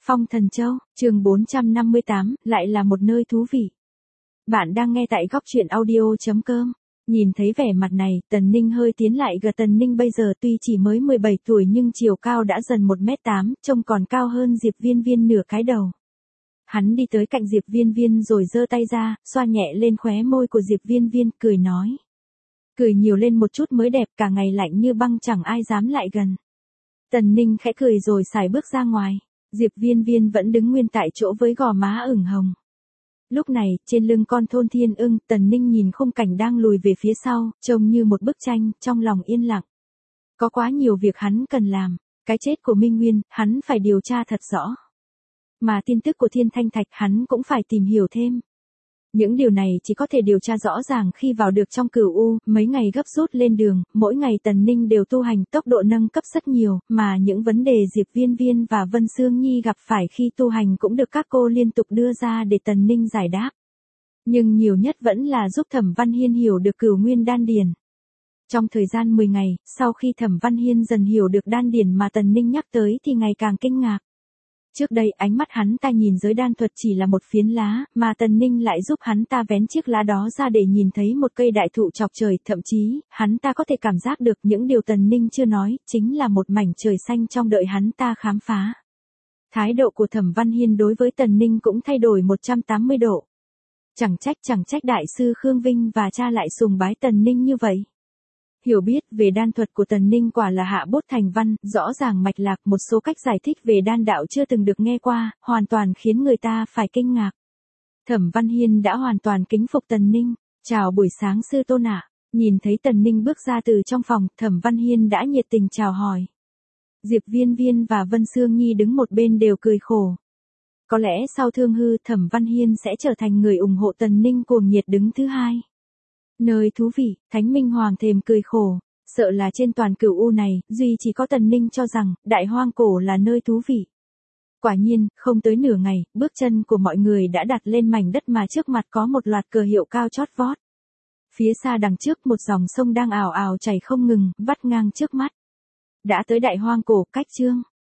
Phong Thần Châu, chương 458, lại là một nơi thú vị. Bạn đang nghe tại góc truyện audio.com. Nhìn thấy vẻ mặt này, Tần Ninh hơi tiến lại gần. Tần Ninh bây giờ tuy chỉ mới 17 tuổi nhưng chiều cao đã dần 1m8, trông còn cao hơn Diệp Viên Viên nửa cái đầu. Hắn đi tới cạnh Diệp Viên Viên rồi giơ tay ra, xoa nhẹ lên khóe môi của Diệp Viên Viên, cười nói. Cười nhiều lên một chút mới đẹp, cả ngày lạnh như băng chẳng ai dám lại gần. Tần Ninh khẽ cười rồi xài bước ra ngoài. Diệp Viên Viên vẫn đứng nguyên tại chỗ với gò má ửng hồng. Lúc này, trên lưng con thôn thiên ưng, Tần Ninh nhìn khung cảnh đang lùi về phía sau, trông như một bức tranh, trong lòng yên lặng. Có quá nhiều việc hắn cần làm. Cái chết của Minh Nguyên, hắn phải điều tra thật rõ. Mà tin tức của Thiên Thanh Thạch hắn cũng phải tìm hiểu thêm. Những điều này chỉ có thể điều tra rõ ràng khi vào được trong Cửu U. Mấy ngày gấp rút lên đường, mỗi ngày Tần Ninh đều tu hành, tốc độ nâng cấp rất nhiều, mà những vấn đề Diệp Viên Viên và Vân Sương Nhi gặp phải khi tu hành cũng được các cô liên tục đưa ra để Tần Ninh giải đáp. Nhưng nhiều nhất vẫn là giúp Thẩm Văn Hiên hiểu được Cửu Nguyên Đan Điền. Trong thời gian 10 ngày, sau khi Thẩm Văn Hiên dần hiểu được đan điền mà Tần Ninh nhắc tới thì ngày càng kinh ngạc. Trước đây ánh mắt hắn ta nhìn giới đan thuật chỉ là một phiến lá, mà Tần Ninh lại giúp hắn ta vén chiếc lá đó ra để nhìn thấy một cây đại thụ chọc trời, thậm chí, hắn ta có thể cảm giác được những điều Tần Ninh chưa nói, chính là một mảnh trời xanh trong đợi hắn ta khám phá. Thái độ của Thẩm Văn Hiên đối với Tần Ninh cũng thay đổi 180 độ. Chẳng trách đại sư Khương Vinh và cha lại sùng bái Tần Ninh như vậy. Hiểu biết về đan thuật của Tần Ninh quả là hạ bút thành văn, rõ ràng mạch lạc, một số cách giải thích về đan đạo chưa từng được nghe qua, hoàn toàn khiến người ta phải kinh ngạc. Thẩm Văn Hiên đã hoàn toàn kính phục Tần Ninh. Chào buổi sáng sư tôn ạ. Nhìn thấy Tần Ninh bước ra từ trong phòng, Thẩm Văn Hiên đã nhiệt tình chào hỏi. Diệp Viên Viên và Vân Sương Nhi đứng một bên đều cười khổ. Có lẽ sau Thương Hư, Thẩm Văn Hiên sẽ trở thành người ủng hộ Tần Ninh cuồng nhiệt đứng thứ hai. Nơi thú vị, Thánh Minh Hoàng thềm cười khổ, sợ là trên toàn Cửu U này, duy chỉ có Tần Ninh cho rằng, Đại Hoang Cổ là nơi thú vị. Quả nhiên, không tới nửa ngày, bước chân của mọi người đã đặt lên mảnh đất mà trước mặt có một loạt cờ hiệu cao chót vót. Phía xa đằng trước một dòng sông đang ào ào chảy không ngừng, vắt ngang trước mắt. Đã tới Đại Hoang Cổ, cách chương.